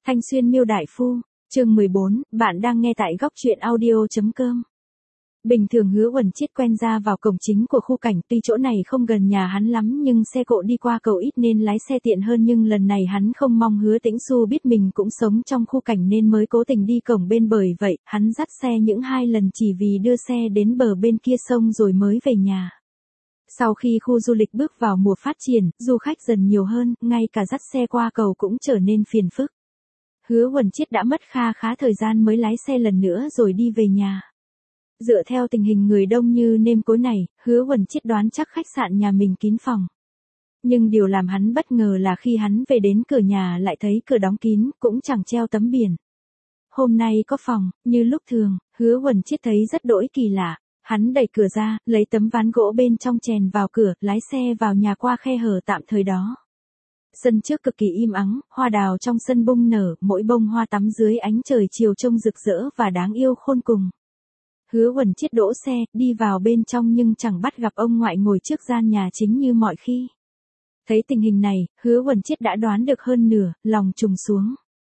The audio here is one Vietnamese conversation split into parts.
Thanh Xuyên Miêu Đại Phu, chương 14, bạn đang nghe tại góc truyện audio.com. Bình thường Hứa Uẩn Chiết quen ra vào cổng chính của khu cảnh, tuy chỗ này không gần nhà hắn lắm nhưng xe cộ đi qua cầu ít nên lái xe tiện hơn, nhưng lần này hắn không mong Hứa Tĩnh Xu biết mình cũng sống trong khu cảnh nên mới cố tình đi cổng bên, bởi vậy hắn dắt xe những 2 lần chỉ vì đưa xe đến bờ bên kia sông rồi mới về nhà. Sau khi khu du lịch bước vào mùa phát triển, du khách dần nhiều hơn, ngay cả dắt xe qua cầu cũng trở nên phiền phức. Hứa Uẩn Chiết đã mất khá thời gian mới lái xe lần nữa rồi đi về nhà. Dựa theo tình hình người đông như nêm cối này, Hứa Uẩn Chiết đoán chắc khách sạn nhà mình kín phòng. Nhưng điều làm hắn bất ngờ là khi hắn về đến cửa nhà lại thấy cửa đóng kín, cũng chẳng treo tấm biển. Hôm nay có phòng, như lúc thường, Hứa Uẩn Chiết thấy rất đỗi kỳ lạ. Hắn đẩy cửa ra, lấy tấm ván gỗ bên trong chèn vào cửa, lái xe vào nhà qua khe hở tạm thời đó. Sân trước cực kỳ im ắng, hoa đào trong sân bung nở, mỗi bông hoa tắm dưới ánh trời chiều trông rực rỡ và đáng yêu khôn cùng. Hứa Uẩn Chiết đỗ xe, đi vào bên trong nhưng chẳng bắt gặp ông ngoại ngồi trước gian nhà chính như mọi khi. Thấy tình hình này, Hứa Uẩn Chiết đã đoán được hơn nửa, lòng trùng xuống.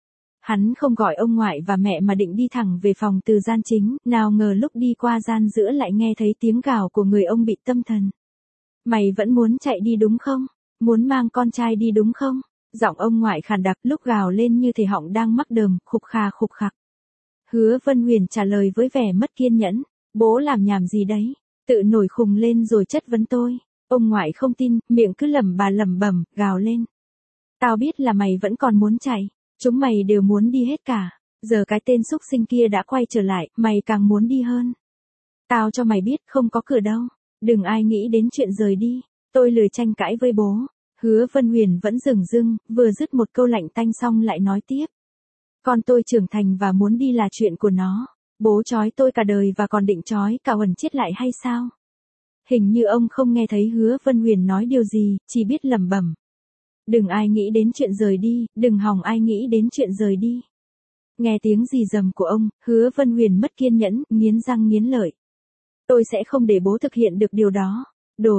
Hắn không gọi ông ngoại và mẹ mà định đi thẳng về phòng từ gian chính, nào ngờ lúc đi qua gian giữa lại nghe thấy tiếng gào của người ông bị tâm thần. Mày vẫn muốn chạy đi đúng không? Muốn mang con trai đi đúng không? Giọng ông ngoại khàn đặc, lúc gào lên như thể họng đang mắc đờm, khục khạc. Hứa Vân Huyền trả lời với vẻ mất kiên nhẫn, bố làm nhảm gì đấy? Tự nổi khùng lên rồi chất vấn tôi. Ông ngoại không tin, miệng cứ lẩm bẩm, gào lên. Tao biết là mày vẫn còn muốn chạy, chúng mày đều muốn đi hết cả. Giờ cái tên xúc sinh kia đã quay trở lại, mày càng muốn đi hơn. Tao cho mày biết không có cửa đâu, đừng ai nghĩ đến chuyện rời đi. Tôi lười tranh cãi với bố. Hứa Vân Huyền vẫn dửng dưng, vừa dứt một câu lạnh tanh xong lại nói tiếp. Con tôi trưởng thành và muốn đi là chuyện của nó. Bố trói tôi cả đời và còn định trói cả Uẩn Chiết lại hay sao? Hình như ông không nghe thấy Hứa Vân Huyền nói điều gì, chỉ biết lẩm bẩm. Đừng ai nghĩ đến chuyện rời đi, đừng hòng ai nghĩ đến chuyện rời đi. Nghe tiếng rì rầm của ông, Hứa Vân Huyền mất kiên nhẫn, nghiến răng nghiến lợi. Tôi sẽ không để bố thực hiện được điều đó. Đồ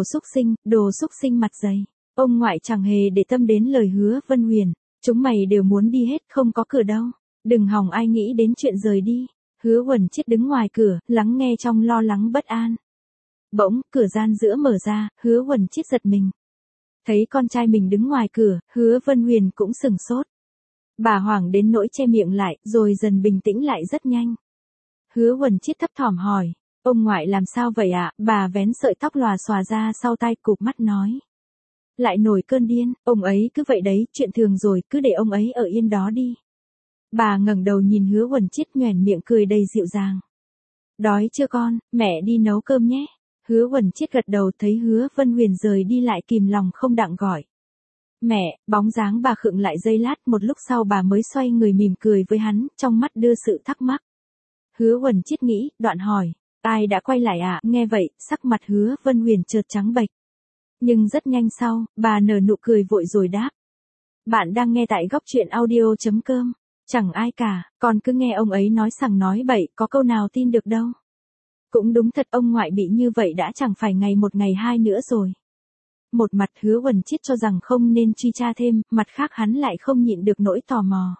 xúc sinh mặt dày. Ông ngoại chẳng hề để tâm đến lời Hứa Vân Huyền. Chúng mày đều muốn đi hết, không có cửa đâu. Đừng hòng ai nghĩ đến chuyện rời đi. Hứa Uẩn Chiết đứng ngoài cửa, lắng nghe trong lo lắng bất an. Bỗng, cửa gian giữa mở ra, Hứa Uẩn Chiết giật mình. Thấy con trai mình đứng ngoài cửa, Hứa Vân Huyền cũng sửng sốt. Bà hoảng đến nỗi che miệng lại, rồi dần bình tĩnh lại rất nhanh. Hứa Uẩn Chiết thấp thỏm hỏi. Ông ngoại làm sao vậy ạ? Bà vén sợi tóc lòa xòa ra sau tai, cụp mắt nói. Lại nổi cơn điên, ông ấy cứ vậy đấy, chuyện thường rồi, cứ để ông ấy ở yên đó đi. Bà ngẩng đầu nhìn Hứa Uẩn Chiết, nhoẻn miệng cười đầy dịu dàng. Đói chưa con, mẹ đi nấu cơm nhé. Hứa Uẩn Chiết gật đầu, thấy Hứa Vân Huyền rời đi lại kìm lòng không đặng gọi. Mẹ, bóng dáng bà khựng lại giây lát, một lúc sau bà mới xoay người mỉm cười với hắn, trong mắt đưa sự thắc mắc. Hứa Uẩn Chiết nghĩ, đoạn hỏi. Ai đã quay lại ạ? Nghe vậy, sắc mặt Hứa Vân Huyền chợt trắng bệch. Nhưng rất nhanh sau, bà nở nụ cười vội rồi đáp. Bạn đang nghe tại góc truyện audio.com. Chẳng ai cả, con cứ nghe ông ấy nói sằng nói bậy, có câu nào tin được đâu. Cũng đúng thật, ông ngoại bị như vậy đã chẳng phải ngày một ngày hai nữa rồi. Một mặt Hứa Uẩn Chiết cho rằng không nên truy tra thêm, mặt khác hắn lại không nhịn được nỗi tò mò.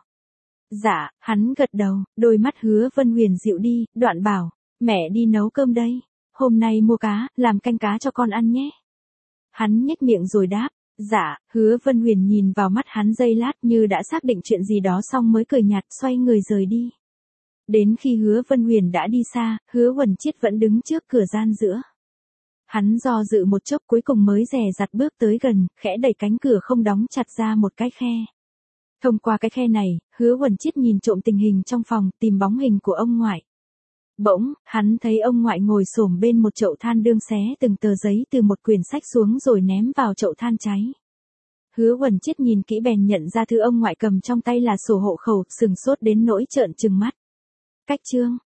Dạ, hắn gật đầu, đôi mắt Hứa Vân Huyền dịu đi, đoạn bảo. Mẹ đi nấu cơm đây. Hôm nay mua cá, làm canh cá cho con ăn nhé. Hắn nhếch miệng rồi đáp. Dạ, Hứa Vân Huyền nhìn vào mắt hắn giây lát như đã xác định chuyện gì đó xong mới cười nhạt, xoay người rời đi. Đến khi Hứa Vân Huyền đã đi xa, Hứa Uẩn Chiết vẫn đứng trước cửa gian giữa. Hắn do dự một chốc cuối cùng mới dè dặt bước tới gần, khẽ đẩy cánh cửa không đóng chặt ra một cái khe. Thông qua cái khe này, Hứa Uẩn Chiết nhìn trộm tình hình trong phòng, tìm bóng hình của ông ngoại. Bỗng, hắn thấy ông ngoại ngồi xổm bên một chậu than đương xé từng tờ giấy từ một quyển sách xuống rồi ném vào chậu than cháy. Hứa Uẩn Chiết nhìn kỹ bèn nhận ra thứ ông ngoại cầm trong tay là sổ hộ khẩu, sừng sốt đến nỗi trợn trừng mắt. Cách chương